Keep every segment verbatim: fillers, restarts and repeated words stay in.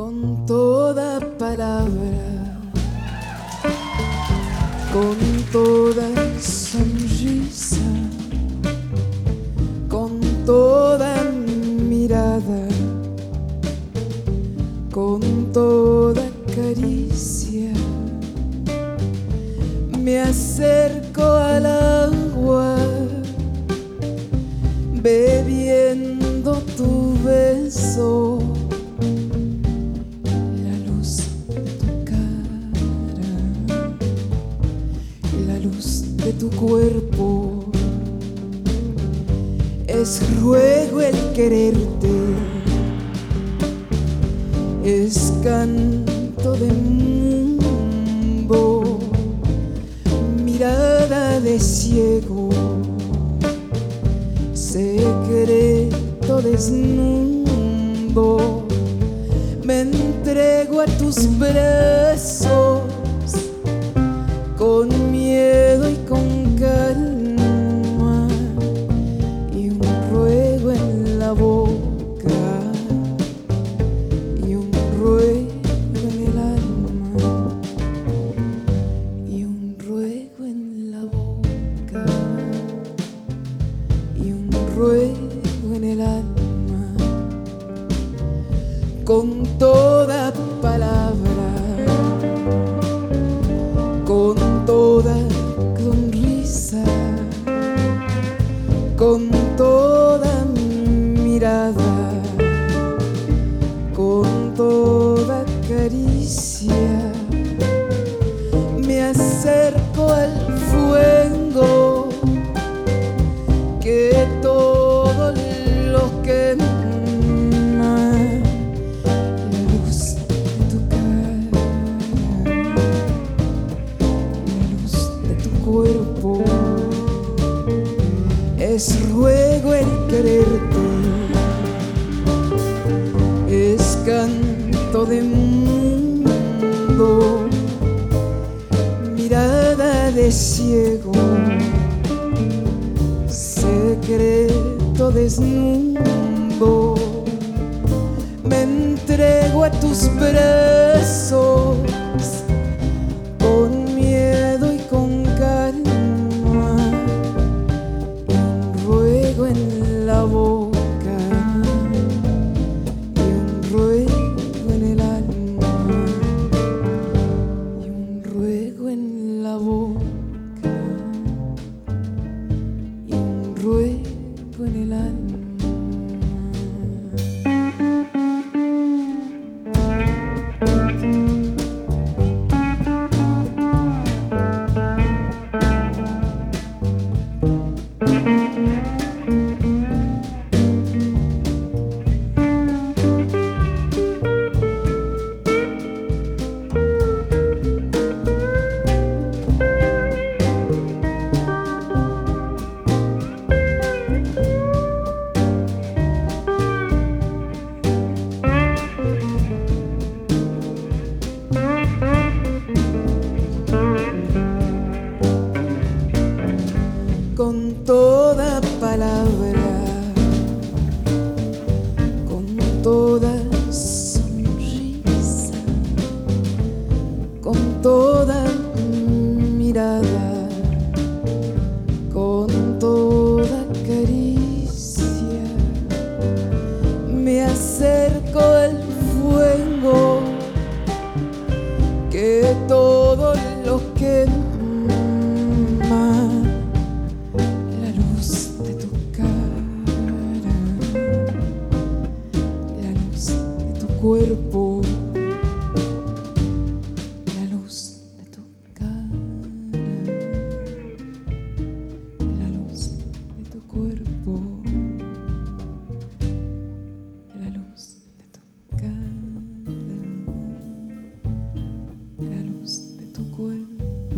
con toda palabra, con toda sonrisa, con toda mirada, con toda caricia, me acerco al agua, bebiendo tu beso, la luz de tu cara, la luz de tu cuerpo. Es ruego el quererte, es canto de mundo, mirada de ciego, secreto desnudo. Me entrego a tus brazos con miedo y con calma, y un ruego en la boca y un ruego en el alma, y un ruego en la boca y un ruego en el alma. Con toda palabra, con toda sonrisa, con toda mirada, con toda caricia, me acerco al fuego que todo lo quema. Cuerpo es ruego el quererte, es canto de mundo, mirada de ciego, secreto desnudo. Me entrego a tus brazos con miedo y con calma, y un ruego en la boca y un ruego en el alma, y un ruego en la boca y un ruego en el alma. Con toda palabra, con toda sonrisa, con toda mirada, con toda caricia, me acerco al fuego que todo lo quema. Cuerpo, la luz de tu cara, la luz de tu cuerpo, la luz de tu cara, la luz de tu cuerpo.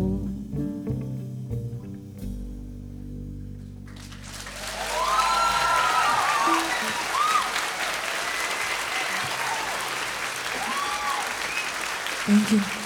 Thank you.